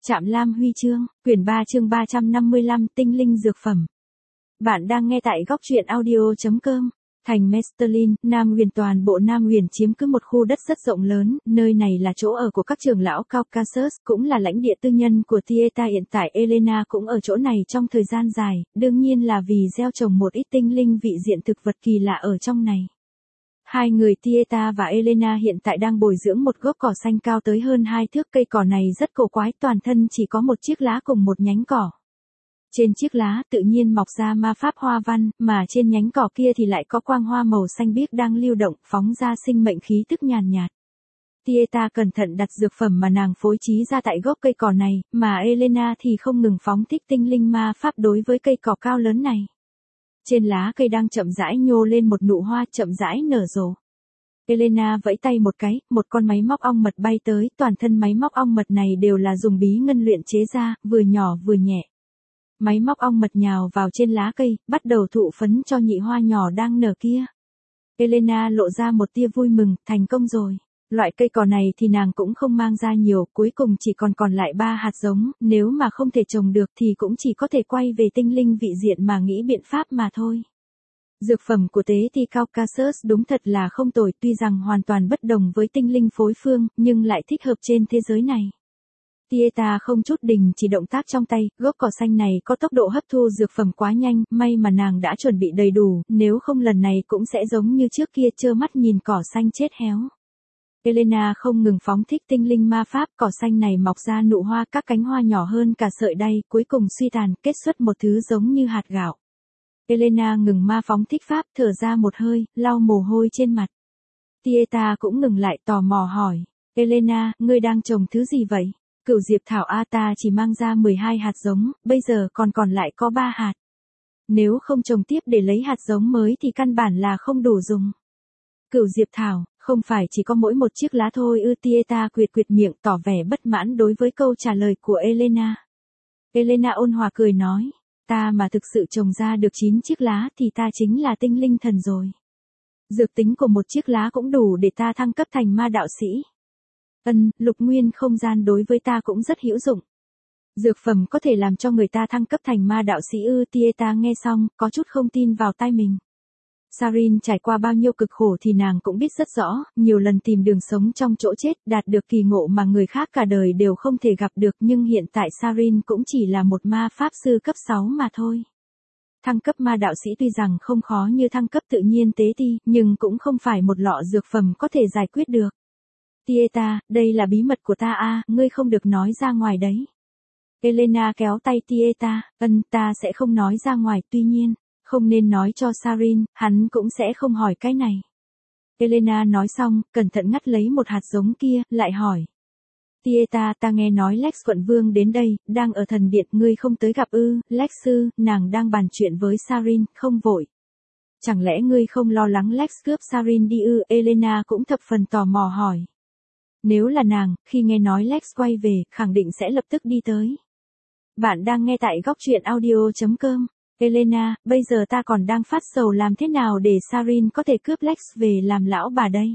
Trạm Lam Huy chương, quyển 3 chương 355 tinh linh dược phẩm. Bạn đang nghe tại góc truyện audio.com. Thành Mestelin, Nam Huyền, toàn bộ Nam Huyền chiếm cứ một khu đất rất rộng lớn, nơi này là chỗ ở của các trưởng lão Caucasus, cũng là lãnh địa tư nhân của Tieta. Hiện tại Elena cũng ở chỗ này trong thời gian dài, đương nhiên là vì gieo trồng một ít tinh linh vị diện thực vật kỳ lạ ở trong này. Hai người Tieta và Elena hiện tại đang bồi dưỡng một gốc cỏ xanh cao tới hơn 2 thước. Cây cỏ này rất cổ quái, toàn thân chỉ có một chiếc lá cùng một nhánh cỏ. Trên chiếc lá tự nhiên mọc ra ma pháp hoa văn, mà trên nhánh cỏ kia thì lại có quang hoa màu xanh biếc đang lưu động, phóng ra sinh mệnh khí tức nhàn nhạt. Tieta cẩn thận đặt dược phẩm mà nàng phối trí ra tại gốc cây cỏ này, mà Elena thì không ngừng phóng thích tinh linh ma pháp đối với cây cỏ cao lớn này. Trên lá cây đang chậm rãi nhô lên một nụ hoa chậm rãi nở rộ. Elena vẫy tay một cái, một con máy móc ong mật bay tới, toàn thân máy móc ong mật này đều là dùng bí ngân luyện chế ra, vừa nhỏ vừa nhẹ. Máy móc ong mật nhào vào trên lá cây, bắt đầu thụ phấn cho nhị hoa nhỏ đang nở kia. Elena lộ ra một tia vui mừng, thành công rồi. Loại cây cỏ này thì nàng cũng không mang ra nhiều, cuối cùng chỉ còn lại 3 hạt giống, nếu mà không thể trồng được thì cũng chỉ có thể quay về tinh linh vị diện mà nghĩ biện pháp mà thôi. Dược phẩm của tế thì Caucasus đúng thật là không tồi, tuy rằng hoàn toàn bất đồng với tinh linh phối phương, nhưng lại thích hợp trên thế giới này. Tieta không chút đình chỉ động tác trong tay, gốc cỏ xanh này có tốc độ hấp thu dược phẩm quá nhanh, may mà nàng đã chuẩn bị đầy đủ, nếu không lần này cũng sẽ giống như trước kia trơ mắt nhìn cỏ xanh chết héo. Elena không ngừng phóng thích tinh linh ma pháp, cỏ xanh này mọc ra nụ hoa, các cánh hoa nhỏ hơn cả sợi đay, cuối cùng suy tàn, kết xuất một thứ giống như hạt gạo. Elena ngừng ma phóng thích pháp, thở ra một hơi, lau mồ hôi trên mặt. Tieta cũng ngừng lại, tò mò hỏi, Elena, ngươi đang trồng thứ gì vậy? Cửu diệp thảo A, ta chỉ mang ra 12 hạt giống, bây giờ còn lại có 3 hạt. Nếu không trồng tiếp để lấy hạt giống mới thì căn bản là không đủ dùng. Cửu diệp thảo, không phải chỉ có mỗi một chiếc lá thôi ư? Tieta quệt miệng tỏ vẻ bất mãn đối với câu trả lời của Elena. Elena ôn hòa cười nói, ta mà thực sự trồng ra được 9 chiếc lá thì ta chính là tinh linh thần rồi. Dược tính của một chiếc lá cũng đủ để ta thăng cấp thành ma đạo sĩ. Lục nguyên không gian đối với ta cũng rất hữu dụng. Dược phẩm có thể làm cho người ta thăng cấp thành ma đạo sĩ ư? Tieta nghe xong, có chút không tin vào tai mình. Sarin trải qua bao nhiêu cực khổ thì nàng cũng biết rất rõ, nhiều lần tìm đường sống trong chỗ chết, đạt được kỳ ngộ mà người khác cả đời đều không thể gặp được, nhưng hiện tại Sarin cũng chỉ là một ma pháp sư cấp 6 mà thôi. Thăng cấp ma đạo sĩ tuy rằng không khó như thăng cấp tự nhiên tế ti, nhưng cũng không phải một lọ dược phẩm có thể giải quyết được. Tieta, đây là bí mật của ta a, ngươi không được nói ra ngoài đấy. Elena kéo tay Tieta, ta sẽ không nói ra ngoài, tuy nhiên, không nên nói cho Sarin, hắn cũng sẽ không hỏi cái này. Elena nói xong, cẩn thận ngắt lấy một hạt giống kia, lại hỏi. Tieta, ta nghe nói Lex quận vương đến đây, đang ở thần điện, ngươi không tới gặp ư? Lex sư, nàng đang bàn chuyện với Sarin, không vội. Chẳng lẽ ngươi không lo lắng Lex cướp Sarin đi ư? Elena cũng thập phần tò mò hỏi. Nếu là nàng, khi nghe nói Lex quay về, khẳng định sẽ lập tức đi tới. Bạn đang nghe tại góc truyện audio.com. Elena, bây giờ ta còn đang phát sầu làm thế nào để Sarin có thể cướp Lex về làm lão bà đây.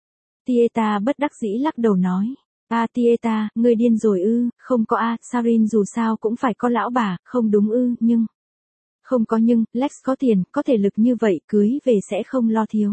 Tieta bất đắc dĩ lắc đầu nói. Tieta, ngươi điên rồi ư? Không có Sarin dù sao cũng phải có lão bà, không đúng ư? Nhưng. Không có nhưng, Lex có tiền, có thể lực như vậy, cưới về sẽ không lo thiếu.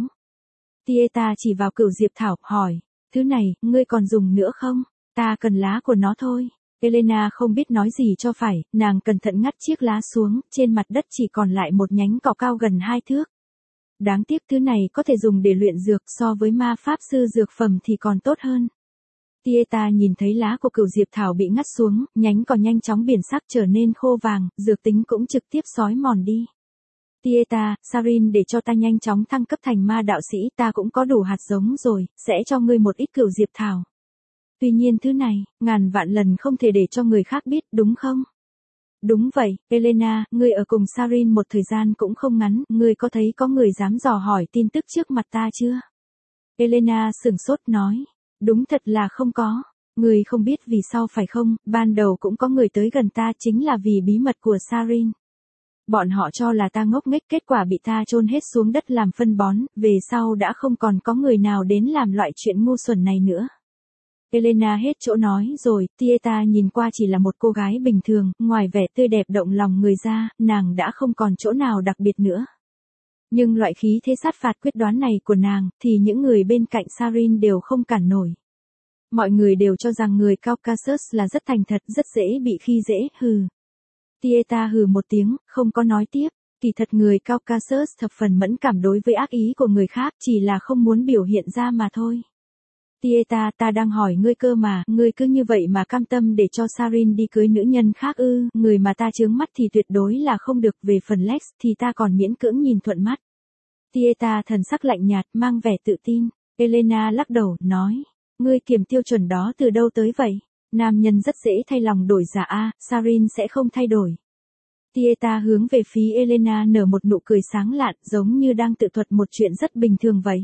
Tieta chỉ vào cửu diệp thảo, hỏi. Thứ này, ngươi còn dùng nữa không? Ta cần lá của nó thôi. Elena không biết nói gì cho phải, nàng cẩn thận ngắt chiếc lá xuống, trên mặt đất chỉ còn lại một nhánh cỏ cao gần 2 thước. Đáng tiếc thứ này có thể dùng để luyện dược, so với ma pháp sư dược phẩm thì còn tốt hơn. Tieta nhìn thấy lá của cửu diệp thảo bị ngắt xuống, nhánh cỏ nhanh chóng biến sắc trở nên khô vàng, dược tính cũng trực tiếp xói mòn đi. Tieta, Sarin để cho ta nhanh chóng thăng cấp thành ma đạo sĩ, ta cũng có đủ hạt giống rồi, sẽ cho ngươi một ít cửu diệp thảo. Tuy nhiên thứ này, ngàn vạn lần không thể để cho người khác biết, đúng không? Đúng vậy, Elena, ngươi ở cùng Sarin một thời gian cũng không ngắn, ngươi có thấy có người dám dò hỏi tin tức trước mặt ta chưa? Elena sửng sốt nói, đúng thật là không có. Ngươi không biết vì sao phải không, ban đầu cũng có người tới gần ta chính là vì bí mật của Sarin. Bọn họ cho là ta ngốc nghếch, kết quả bị ta chôn hết xuống đất làm phân bón, về sau đã không còn có người nào đến làm loại chuyện ngu xuẩn này nữa. Elena hết chỗ nói rồi, Tieta nhìn qua chỉ là một cô gái bình thường, ngoài vẻ tươi đẹp động lòng người ra, nàng đã không còn chỗ nào đặc biệt nữa. Nhưng loại khí thế sát phạt quyết đoán này của nàng, thì những người bên cạnh Sarin đều không cản nổi. Mọi người đều cho rằng người Caucasus là rất thành thật, rất dễ bị khi dễ, hừ. Tieta hừ một tiếng, không có nói tiếp. Kỳ thật người Caucasus thập phần mẫn cảm đối với ác ý của người khác, chỉ là không muốn biểu hiện ra mà thôi. Tieta, ta đang hỏi ngươi cơ mà, ngươi cứ như vậy mà cam tâm để cho Sarin đi cưới nữ nhân khác ư, người mà ta chướng mắt thì tuyệt đối là không được, về phần Lex thì ta còn miễn cưỡng nhìn thuận mắt. Tieta thần sắc lạnh nhạt, mang vẻ tự tin. Elena lắc đầu, nói, ngươi kiểm tiêu chuẩn đó từ đâu tới vậy? Nam nhân rất dễ thay lòng đổi dạ a, Sarin sẽ không thay đổi. Tieta hướng về phía Elena nở một nụ cười sáng lạn, giống như đang tự thuật một chuyện rất bình thường vậy.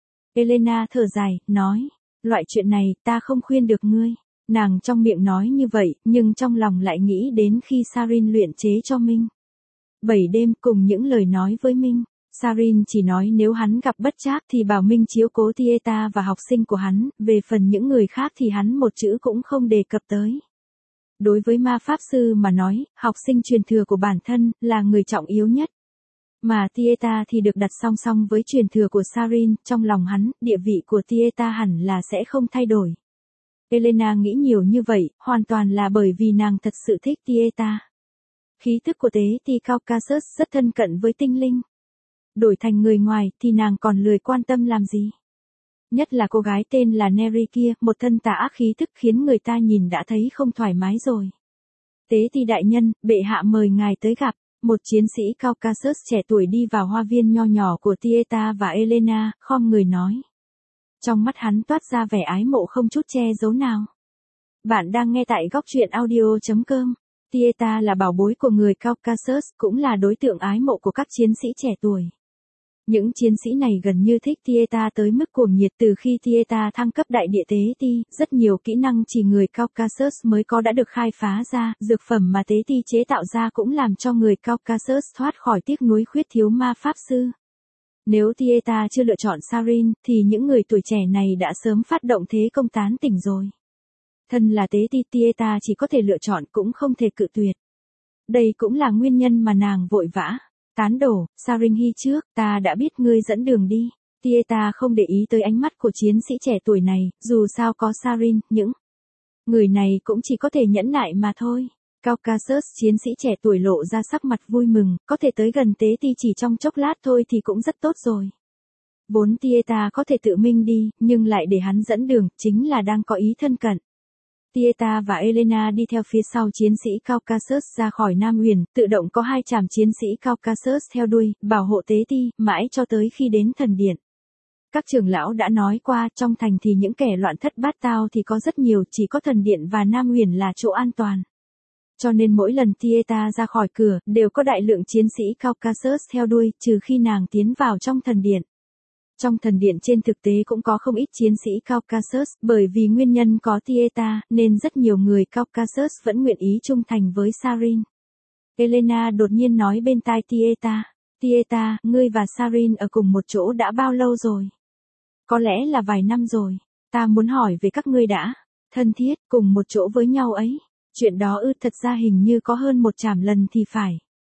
Elena thở dài, nói, loại chuyện này, ta không khuyên được ngươi. Nàng trong miệng nói như vậy, nhưng trong lòng lại nghĩ đến khi Sarin luyện chế cho Minh. 7 đêm cùng những lời nói với Minh. Sarin chỉ nói nếu hắn gặp bất trắc thì bảo Minh chiếu cố Tieta và học sinh của hắn, về phần những người khác thì hắn một chữ cũng không đề cập tới. Đối với ma pháp sư mà nói, học sinh truyền thừa của bản thân là người trọng yếu nhất. Mà Tieta thì được đặt song song với truyền thừa của Sarin, trong lòng hắn, địa vị của Tieta hẳn là sẽ không thay đổi. Elena nghĩ nhiều như vậy, hoàn toàn là bởi vì nàng thật sự thích Tieta. Khí thức của tế ti Caucasus rất thân cận với tinh linh. Đổi thành người ngoài thì nàng còn lười quan tâm làm gì. Nhất là cô gái tên là Neri kia, một thân tà ác khí thức khiến người ta nhìn đã thấy không thoải mái rồi. Tế ti đại nhân, bệ hạ mời ngài tới gặp. Một chiến sĩ Caucasus trẻ tuổi đi vào hoa viên nho nhỏ của Tieta và Elena, khom người nói. Trong mắt hắn toát ra vẻ ái mộ không chút che giấu nào. Bạn đang nghe tại góc truyện audio.com. Tieta là bảo bối của người Caucasus, cũng là đối tượng ái mộ của các chiến sĩ trẻ tuổi. Những chiến sĩ này gần như thích Tieta tới mức cuồng nhiệt. Từ khi Tieta thăng cấp đại địa tế ti, rất nhiều kỹ năng chỉ người Caucasus mới có đã được khai phá ra, dược phẩm mà tế ti chế tạo ra cũng làm cho người Caucasus thoát khỏi tiếc nuối khuyết thiếu ma pháp sư. Nếu Tieta chưa lựa chọn Sarin, thì những người tuổi trẻ này đã sớm phát động thế công tán tỉnh rồi. Thân là tế ti, Tieta chỉ có thể lựa chọn cũng không thể cự tuyệt. Đây cũng là nguyên nhân mà nàng vội vã. Tán đổ, Sarin hi trước, ta đã biết ngươi dẫn đường đi. Tieta không để ý tới ánh mắt của chiến sĩ trẻ tuổi này, dù sao có Sarin, những người này cũng chỉ có thể nhẫn nại mà thôi. Caucasus chiến sĩ trẻ tuổi lộ ra sắc mặt vui mừng, có thể tới gần tế ti chỉ trong chốc lát thôi thì cũng rất tốt rồi. Vốn Tieta có thể tự mình đi, nhưng lại để hắn dẫn đường, chính là đang có ý thân cận. Tieta và Elena đi theo phía sau chiến sĩ Caucasus ra khỏi Nam Huyền, tự động có 2 chàm chiến sĩ Caucasus theo đuôi, bảo hộ tế ti, mãi cho tới khi đến thần điện. Các trưởng lão đã nói qua, trong thành thì những kẻ loạn thất bát tao thì có rất nhiều, chỉ có thần điện và Nam Huyền là chỗ an toàn. Cho nên mỗi lần Tieta ra khỏi cửa, đều có đại lượng chiến sĩ Caucasus theo đuôi, trừ khi nàng tiến vào trong thần điện. Trong thần điện trên thực tế cũng có không ít chiến sĩ Caucasus, bởi vì nguyên nhân có Tieta, nên rất nhiều người Caucasus vẫn nguyện ý trung thành với Sarin. Elena đột nhiên nói bên tai Tieta, Tieta, ngươi và Sarin ở cùng một chỗ đã bao lâu rồi? Có lẽ là vài năm rồi, ta muốn hỏi về các ngươi đã. Thân thiết, cùng một chỗ với nhau ấy. Chuyện đó thật ra hình như có hơn 100 lần thì phải.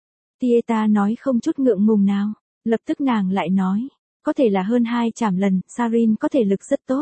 Tieta nói không chút ngượng ngùng nào, lập tức nàng lại nói. Có thể là hơn 200 lần, Sarin có thể lực rất tốt.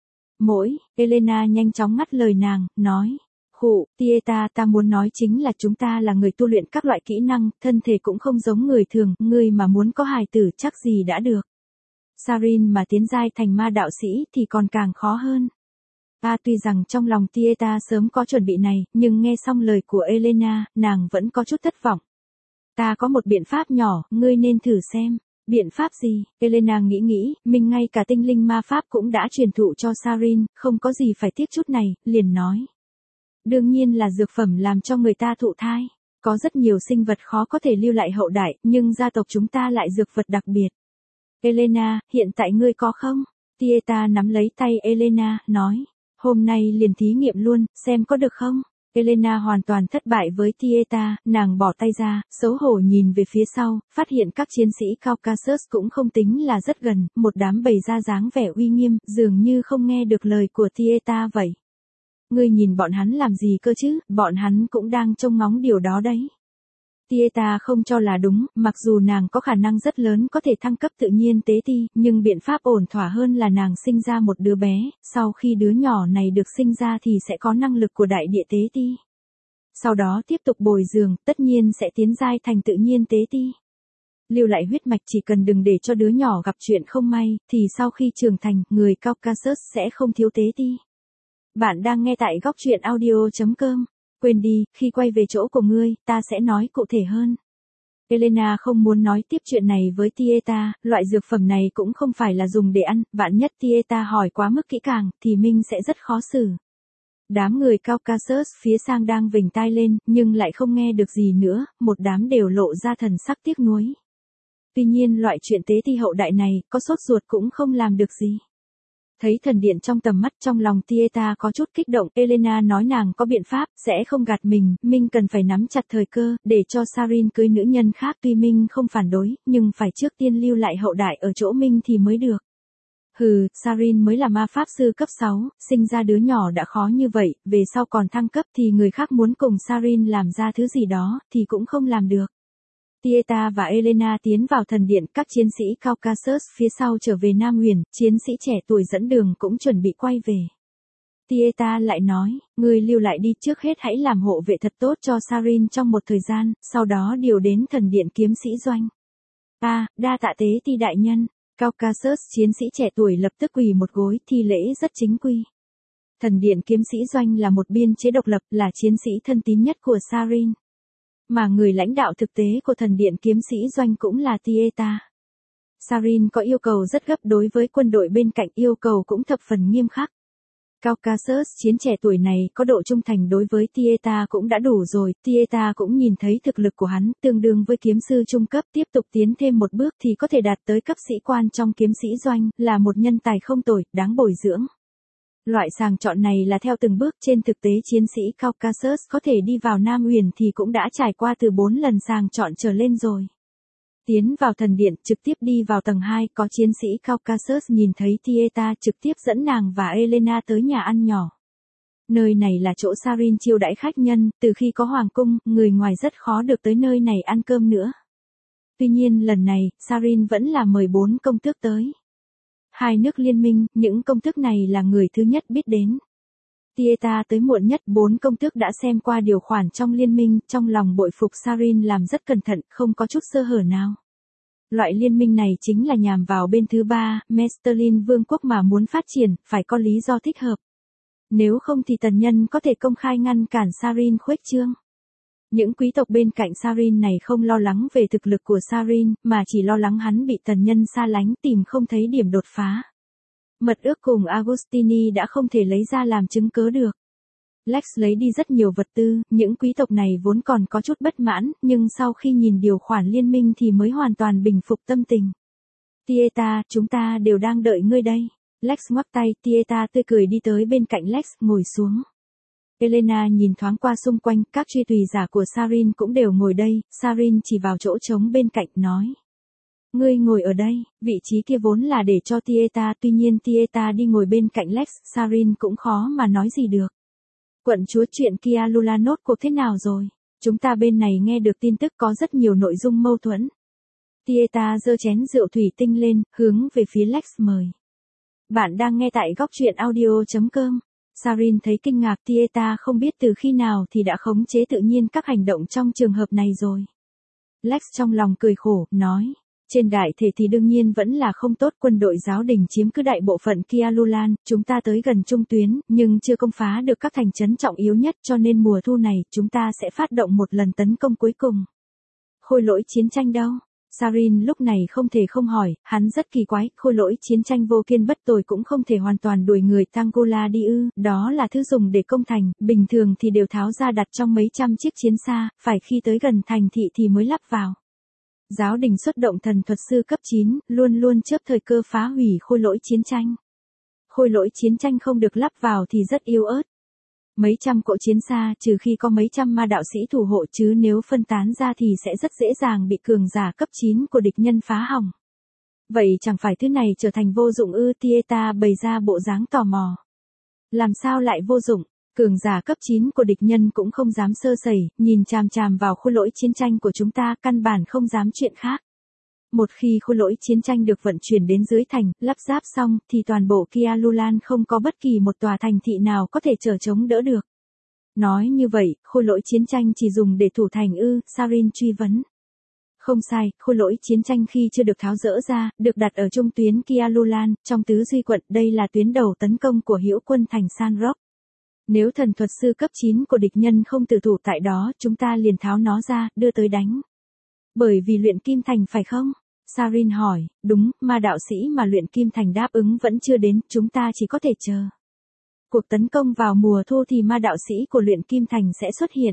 Elena nhanh chóng ngắt lời nàng, nói. Khụ, Tieta, ta muốn nói chính là chúng ta là người tu luyện các loại kỹ năng, thân thể cũng không giống người thường, ngươi mà muốn có hài tử chắc gì đã được. Sarin mà tiến giai thành ma đạo sĩ thì còn càng khó hơn. Tuy rằng trong lòng Tieta sớm có chuẩn bị này, nhưng nghe xong lời của Elena, nàng vẫn có chút thất vọng. Ta có một biện pháp nhỏ, ngươi nên thử xem. Biện pháp gì? Elena nghĩ, mình ngay cả tinh linh ma pháp cũng đã truyền thụ cho Sarin, không có gì phải tiếc chút này, liền nói. Đương nhiên là dược phẩm làm cho người ta thụ thai. Có rất nhiều sinh vật khó có thể lưu lại hậu đại, nhưng gia tộc chúng ta lại dược vật đặc biệt. Elena, hiện tại ngươi có không? Tieta nắm lấy tay Elena, nói. Hôm nay liền thí nghiệm luôn, xem có được không? Elena hoàn toàn thất bại với Tieta, nàng bỏ tay ra, xấu hổ nhìn về phía sau, phát hiện các chiến sĩ Caucasus cũng không tính là rất gần, một đám bầy ra dáng vẻ uy nghiêm, dường như không nghe được lời của Tieta vậy. Ngươi nhìn bọn hắn làm gì cơ chứ, bọn hắn cũng đang trông ngóng điều đó đấy. Tieta không cho là đúng, mặc dù nàng có khả năng rất lớn có thể thăng cấp tự nhiên tế ti, nhưng biện pháp ổn thỏa hơn là nàng sinh ra một đứa bé, sau khi đứa nhỏ này được sinh ra thì sẽ có năng lực của đại địa tế ti. Sau đó tiếp tục bồi dưỡng, tất nhiên sẽ tiến giai thành tự nhiên tế ti. Lưu lại huyết mạch chỉ cần đừng để cho đứa nhỏ gặp chuyện không may, thì sau khi trưởng thành, người Caucasus sẽ không thiếu tế ti. Bạn đang nghe tại góc truyện audio.com. Quên đi, khi quay về chỗ của ngươi, ta sẽ nói cụ thể hơn. Elena không muốn nói tiếp chuyện này với Tieta, loại dược phẩm này cũng không phải là dùng để ăn, vạn nhất Tieta hỏi quá mức kỹ càng, thì Minh sẽ rất khó xử. Đám người Caucasus phía sang đang vểnh tai lên, nhưng lại không nghe được gì nữa, một đám đều lộ ra thần sắc tiếc nuối. Tuy nhiên loại chuyện tế ti hậu đại này, có sốt ruột cũng không làm được gì. Thấy thần điện trong tầm mắt, trong lòng Tieta có chút kích động, Elena nói nàng có biện pháp, sẽ không gạt mình, Minh cần phải nắm chặt thời cơ, để cho Sarin cưới nữ nhân khác, tuy Minh không phản đối, nhưng phải trước tiên lưu lại hậu đại ở chỗ Minh thì mới được. Hừ, Sarin mới là ma pháp sư cấp 6, sinh ra đứa nhỏ đã khó như vậy, về sau còn thăng cấp thì người khác muốn cùng Sarin làm ra thứ gì đó, thì cũng không làm được. Tieta và Elena tiến vào thần điện, các chiến sĩ Caucasus phía sau trở về Nam Huyền, chiến sĩ trẻ tuổi dẫn đường cũng chuẩn bị quay về. Tieta lại nói, ngươi lưu lại đi, trước hết hãy làm hộ vệ thật tốt cho Sarin trong một thời gian, sau đó điều đến thần điện kiếm sĩ doanh. Đa tạ tế ti đại nhân. Caucasus chiến sĩ trẻ tuổi lập tức quỳ một gối, thi lễ rất chính quy. Thần điện kiếm sĩ doanh là một biên chế độc lập, là chiến sĩ thân tín nhất của Sarin. Mà người lãnh đạo thực tế của thần điện kiếm sĩ doanh cũng là Tieta. Sarin có yêu cầu rất gấp đối với quân đội bên cạnh, yêu cầu cũng thập phần nghiêm khắc. Caucasus chiến trẻ tuổi này có độ trung thành đối với Tieta cũng đã đủ rồi, Tieta cũng nhìn thấy thực lực của hắn tương đương với kiếm sư trung cấp, tiếp tục tiến thêm một bước thì có thể đạt tới cấp sĩ quan trong kiếm sĩ doanh, là một nhân tài không tồi, đáng bồi dưỡng. Loại sàng chọn này là theo từng bước, trên thực tế chiến sĩ Caucasus có thể đi vào Nam Huyền thì cũng đã trải qua từ 4 lần sàng chọn trở lên rồi. Tiến vào thần điện, trực tiếp đi vào tầng 2, có chiến sĩ Caucasus nhìn thấy Tieta trực tiếp dẫn nàng và Elena tới nhà ăn nhỏ. Nơi này là chỗ Sarin chiêu đãi khách nhân, từ khi có hoàng cung, người ngoài rất khó được tới nơi này ăn cơm nữa. Tuy nhiên lần này, Sarin vẫn là mời 4 công tước tới. 2 nước liên minh, những công tước này là người thứ nhất biết đến. Tieta tới muộn nhất, 4 công tước đã xem qua điều khoản trong liên minh, trong lòng bội phục Sarin làm rất cẩn thận, không có chút sơ hở nào. Loại liên minh này chính là nhằm vào bên thứ ba, Mestelin vương quốc mà muốn phát triển, phải có lý do thích hợp. Nếu không thì tần nhân có thể công khai ngăn cản Sarin khuếch trương. Những quý tộc bên cạnh Sarin này không lo lắng về thực lực của Sarin, mà chỉ lo lắng hắn bị tần nhân xa lánh, tìm không thấy điểm đột phá. Mật ước cùng Agostini đã không thể lấy ra làm chứng cớ được. Lex lấy đi rất nhiều vật tư, những quý tộc này vốn còn có chút bất mãn, nhưng sau khi nhìn điều khoản liên minh thì mới hoàn toàn bình phục tâm tình. Tieta, chúng ta đều đang đợi ngươi đây. Lex ngoắc tay, Tieta tươi cười đi tới bên cạnh Lex, ngồi xuống. Elena nhìn thoáng qua xung quanh, các truy tùy giả của Sarin cũng đều ngồi đây, Sarin chỉ vào chỗ trống bên cạnh, nói. Ngươi ngồi ở đây, vị trí kia vốn là để cho Tieta, tuy nhiên Tieta đi ngồi bên cạnh Lex, Sarin cũng khó mà nói gì được. Quận chúa, chuyện kia Lula nốt cuộc thế nào rồi? Chúng ta bên này nghe được tin tức có rất nhiều nội dung mâu thuẫn. Tieta giơ chén rượu thủy tinh lên, hướng về phía Lex mời. Bạn đang nghe tại góc truyện audio.com. Sarin thấy kinh ngạc, Tieta không biết từ khi nào thì đã khống chế tự nhiên các hành động trong trường hợp này rồi. Lex trong lòng cười khổ, nói. Trên đại thể thì đương nhiên vẫn là không tốt, quân đội giáo đình chiếm cứ đại bộ phận Kialulan, chúng ta tới gần trung tuyến, nhưng chưa công phá được các thành trấn trọng yếu nhất, cho nên mùa thu này, chúng ta sẽ phát động một lần tấn công cuối cùng. Khôi lỗi chiến tranh đâu? Sarin lúc này không thể không hỏi, hắn rất kỳ quái, khôi lỗi chiến tranh vô kiên bất tồi cũng không thể hoàn toàn đuổi người Tangola đi ư, đó là thứ dùng để công thành, bình thường thì đều tháo ra đặt trong mấy trăm chiếc chiến xa, phải khi tới gần thành thị thì mới lắp vào. Giáo đình xuất động thần thuật sư cấp 9, luôn luôn chớp thời cơ phá hủy khôi lỗi chiến tranh. Khôi lỗi chiến tranh không được lắp vào thì rất yếu ớt. Mấy trăm cỗ chiến xa, trừ khi có mấy trăm ma đạo sĩ thủ hộ, chứ nếu phân tán ra thì sẽ rất dễ dàng bị cường giả cấp 9 của địch nhân phá hỏng. Vậy chẳng phải thứ này trở thành vô dụng ư? Tieta bày ra bộ dáng tò mò. Làm sao lại vô dụng? Cường giả cấp 9 của địch nhân cũng không dám sơ sẩy, nhìn chằm chằm vào khối lỗi chiến tranh của chúng ta, căn bản không dám chuyện khác. Một khi khối lỗi chiến tranh được vận chuyển đến dưới thành, lắp ráp xong, thì toàn bộ Kia Lulan không có bất kỳ một tòa thành thị nào có thể trở chống đỡ được. Nói như vậy, khối lỗi chiến tranh chỉ dùng để thủ thành ư? Sarin truy vấn. Không sai, khối lỗi chiến tranh khi chưa được tháo dỡ ra, được đặt ở trung tuyến Kia Lulan, trong tứ duy quận, đây là tuyến đầu tấn công của hữu quân thành San Roque. Nếu thần thuật sư cấp 9 của địch nhân không tự thủ tại đó, chúng ta liền tháo nó ra, đưa tới đánh. Bởi vì luyện kim thành phải không? Sarin hỏi, đúng, ma đạo sĩ mà luyện kim thành đáp ứng vẫn chưa đến, chúng ta chỉ có thể chờ. Cuộc tấn công vào mùa thu thì ma đạo sĩ của luyện kim thành sẽ xuất hiện.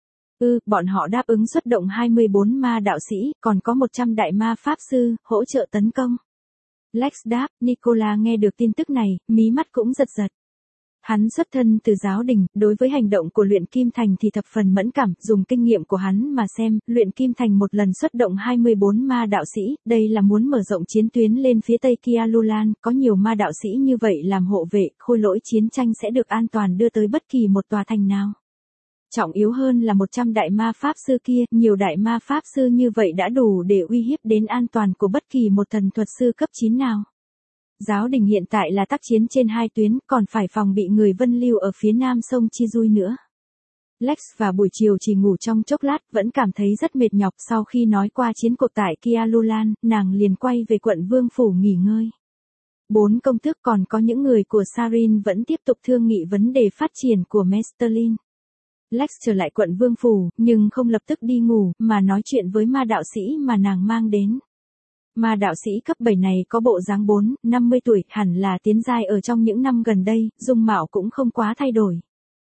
Bọn họ đáp ứng xuất động 24 ma đạo sĩ, còn có 100 đại ma pháp sư, hỗ trợ tấn công. Lex đáp, Nicola nghe được tin tức này, mí mắt cũng giật giật. Hắn xuất thân từ giáo đình, đối với hành động của luyện kim thành thì thập phần mẫn cảm, dùng kinh nghiệm của hắn mà xem, luyện kim thành một lần xuất động 24 ma đạo sĩ, đây là muốn mở rộng chiến tuyến lên phía tây Kia Lulan, có nhiều ma đạo sĩ như vậy làm hộ vệ, khối lỗi chiến tranh sẽ được an toàn đưa tới bất kỳ một tòa thành nào. Trọng yếu hơn là 100 đại ma pháp sư kia, nhiều đại ma pháp sư như vậy đã đủ để uy hiếp đến an toàn của bất kỳ một thần thuật sư cấp 9 nào. Giáo đình hiện tại là tác chiến trên hai tuyến, còn phải phòng bị người Vân Lưu ở phía nam sông Chi Dui nữa. Lex vào buổi chiều chỉ ngủ trong chốc lát, vẫn cảm thấy rất mệt nhọc. Sau khi nói qua chiến cuộc tại Kia Lulan, nàng liền quay về quận Vương Phủ nghỉ ngơi. 4 công tước còn có những người của Sarin vẫn tiếp tục thương nghị vấn đề phát triển của Mestelin. Lex trở lại quận Vương Phủ, nhưng không lập tức đi ngủ, mà nói chuyện với ma đạo sĩ mà nàng mang đến. Ma đạo sĩ cấp 7 này có bộ dáng 50 tuổi, hẳn là tiến giai ở trong những năm gần đây, dung mạo cũng không quá thay đổi.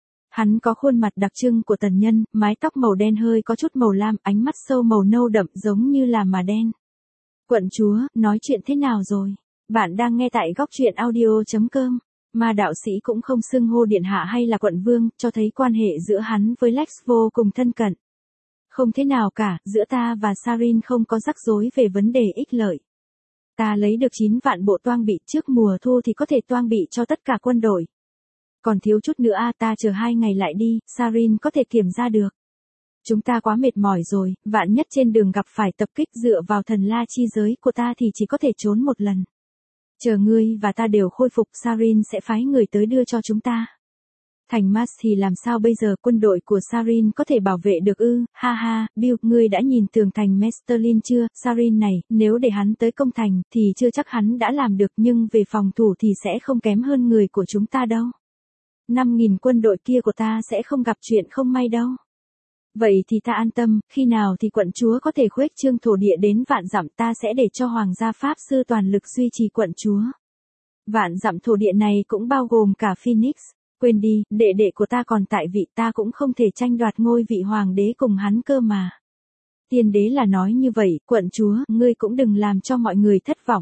Hắn có khuôn mặt đặc trưng của tần nhân, mái tóc màu đen hơi có chút màu lam, ánh mắt sâu màu nâu đậm giống như là mà đen. Quận chúa, nói chuyện thế nào rồi? Bạn đang nghe tại góc truyện audio.com. Ma đạo sĩ cũng không xưng hô điện hạ hay là quận vương, cho thấy quan hệ giữa hắn với Lex vô cùng thân cận. Không thế nào cả, giữa ta và Sarin không có rắc rối về vấn đề ích lợi. Ta lấy được 9 vạn bộ toang bị, trước mùa thu thì có thể toang bị cho tất cả quân đội. Còn thiếu chút nữa ta chờ 2 ngày lại đi, Sarin có thể kiểm ra được. Chúng ta quá mệt mỏi rồi, vạn nhất trên đường gặp phải tập kích dựa vào thần la chi giới của ta thì chỉ có thể trốn một lần. Chờ ngươi và ta đều khôi phục, Sarin sẽ phái người tới đưa cho chúng ta. Thành Mars thì làm sao bây giờ, quân đội của Sarin có thể bảo vệ được ư? Ha ha, Bill, ngươi đã nhìn tường thành Mestelin chưa? Sarin này, nếu để hắn tới công thành, thì chưa chắc hắn đã làm được, nhưng về phòng thủ thì sẽ không kém hơn người của chúng ta đâu. 5.000 quân đội kia của ta sẽ không gặp chuyện không may đâu. Vậy thì ta an tâm, khi nào thì quận chúa có thể khuếch trương thổ địa đến vạn dặm, ta sẽ để cho hoàng gia pháp sư toàn lực duy trì quận chúa. Vạn dặm thổ địa này cũng bao gồm cả Phoenix. Quên đi, đệ đệ của ta còn tại vị, ta cũng không thể tranh đoạt ngôi vị hoàng đế cùng hắn cơ mà. Tiên đế là nói như vậy, quận chúa, ngươi cũng đừng làm cho mọi người thất vọng.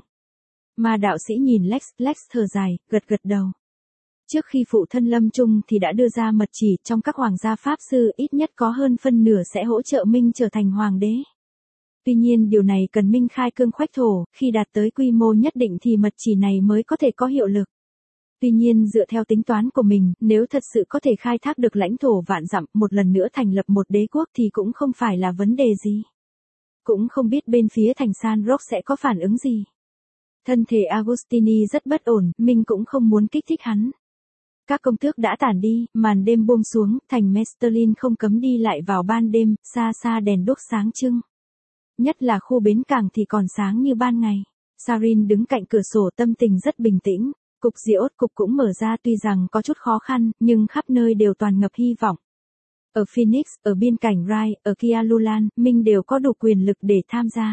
Mà đạo sĩ nhìn Lex thở dài, gật gật đầu. Trước khi phụ thân lâm chung thì đã đưa ra mật chỉ, trong các hoàng gia pháp sư ít nhất có hơn phân nửa sẽ hỗ trợ Minh trở thành hoàng đế. Tuy nhiên điều này cần Minh khai cương khoách thổ, khi đạt tới quy mô nhất định thì mật chỉ này mới có thể có hiệu lực. Tuy nhiên dựa theo tính toán của mình, nếu thật sự có thể khai thác được lãnh thổ vạn dặm, một lần nữa thành lập một đế quốc thì cũng không phải là vấn đề gì. Cũng không biết bên phía thành San Roque sẽ có phản ứng gì. Thân thể Agostini rất bất ổn, Minh cũng không muốn kích thích hắn. Các công tước đã tản đi, màn đêm buông xuống, thành Mestelin không cấm đi lại vào ban đêm, xa xa đèn đuốc sáng trưng. Nhất là khu bến cảng thì còn sáng như ban ngày. Sarin đứng cạnh cửa sổ, tâm tình rất bình tĩnh. Cục diễu cục cũng mở ra, tuy rằng có chút khó khăn, nhưng khắp nơi đều toàn ngập hy vọng. Ở Phoenix, ở biên cảnh Rai, ở Kia Lulan, Minh đều có đủ quyền lực để tham gia.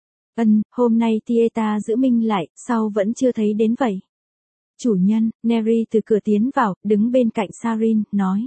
Hôm nay Tieta giữ Minh lại, sau vẫn chưa thấy đến vậy. Chủ nhân, Neri từ cửa tiến vào, đứng bên cạnh Sarin, nói.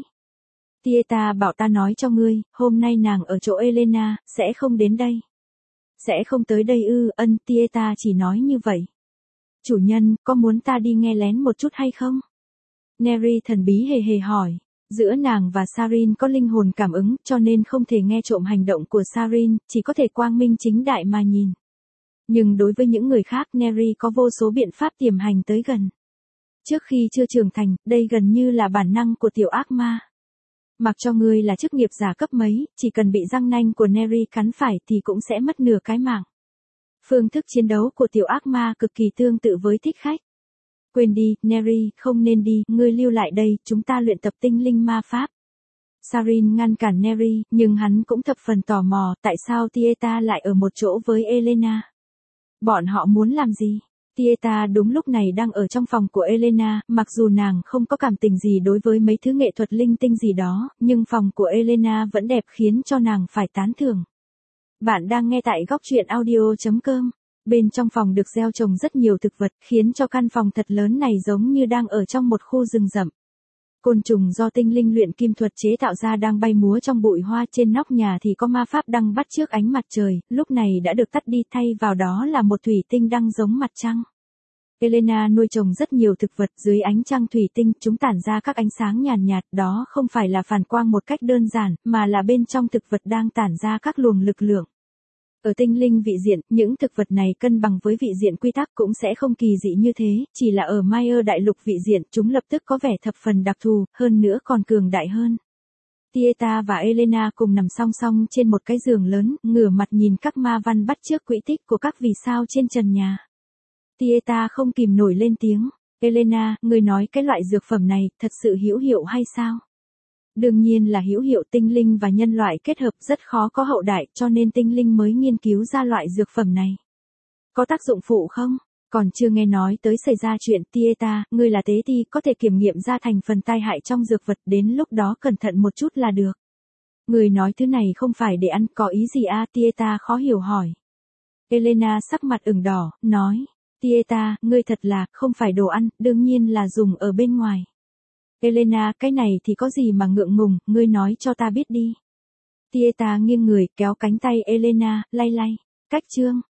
Tieta bảo ta nói cho ngươi, hôm nay nàng ở chỗ Elena, sẽ không đến đây. Sẽ không tới đây ư? Tieta chỉ nói như vậy. Chủ nhân, có muốn ta đi nghe lén một chút hay không? Neri thần bí hề hề hỏi. Giữa nàng và Sarin có linh hồn cảm ứng, cho nên không thể nghe trộm hành động của Sarin, chỉ có thể quang minh chính đại mà nhìn. Nhưng đối với những người khác, Neri có vô số biện pháp tiềm hành tới gần. Trước khi chưa trưởng thành, đây gần như là bản năng của tiểu ác ma. Mặc cho ngươi là chức nghiệp giả cấp mấy, chỉ cần bị răng nanh của Neri cắn phải thì cũng sẽ mất nửa cái mạng. Phương thức chiến đấu của tiểu ác ma cực kỳ tương tự với thích khách. Quên đi, Neri, không nên đi, ngươi lưu lại đây, chúng ta luyện tập tinh linh ma pháp. Sarin ngăn cản Neri, nhưng hắn cũng thập phần tò mò, tại sao Tieta lại ở một chỗ với Elena? Bọn họ muốn làm gì? Tieta đúng lúc này đang ở trong phòng của Elena, mặc dù nàng không có cảm tình gì đối với mấy thứ nghệ thuật linh tinh gì đó, nhưng phòng của Elena vẫn đẹp khiến cho nàng phải tán thưởng. Bạn đang nghe tại góc truyện audio.com. Bên trong phòng được gieo trồng rất nhiều thực vật, khiến cho căn phòng thật lớn này giống như đang ở trong một khu rừng rậm. Côn trùng do tinh linh luyện kim thuật chế tạo ra đang bay múa trong bụi hoa, trên nóc nhà thì có ma pháp đăng bắt trước ánh mặt trời, lúc này đã được tắt đi, thay vào đó là một thủy tinh đăng giống mặt trăng. Elena nuôi trồng rất nhiều thực vật dưới ánh trăng thủy tinh, chúng tản ra các ánh sáng nhàn nhạt, đó không phải là phản quang một cách đơn giản, mà là bên trong thực vật đang tản ra các luồng lực lượng. Ở tinh linh vị diện, những thực vật này cân bằng với vị diện quy tắc cũng sẽ không kỳ dị như thế, chỉ là ở Maya đại lục vị diện chúng lập tức có vẻ thập phần đặc thù, hơn nữa còn cường đại hơn. Tieta và Elena cùng nằm song song trên một cái giường lớn, ngửa mặt nhìn các ma văn bắt chước quỹ tích của các vì sao trên trần nhà. Tieta không kìm nổi lên tiếng, Elena, người nói cái loại dược phẩm này thật sự hữu hiệu hay sao? Đương nhiên là hữu hiệu, tinh linh và nhân loại kết hợp rất khó có hậu đại, cho nên tinh linh mới nghiên cứu ra loại dược phẩm này. Có tác dụng phụ không? Còn chưa nghe nói tới xảy ra chuyện. Tieta, ngươi là tế ti, có thể kiểm nghiệm ra thành phần tai hại trong dược vật, đến lúc đó cẩn thận một chút là được. Người nói thứ này không phải để ăn, có ý gì à? Tieta khó hiểu hỏi. Elena sắc mặt ửng đỏ, nói, Tieta, ngươi thật là, không phải đồ ăn, đương nhiên là dùng ở bên ngoài. Elena, cái này thì có gì mà ngượng ngùng, ngươi nói cho ta biết đi. Tieta nghiêng người, kéo cánh tay Elena, lay lay. Cách chương.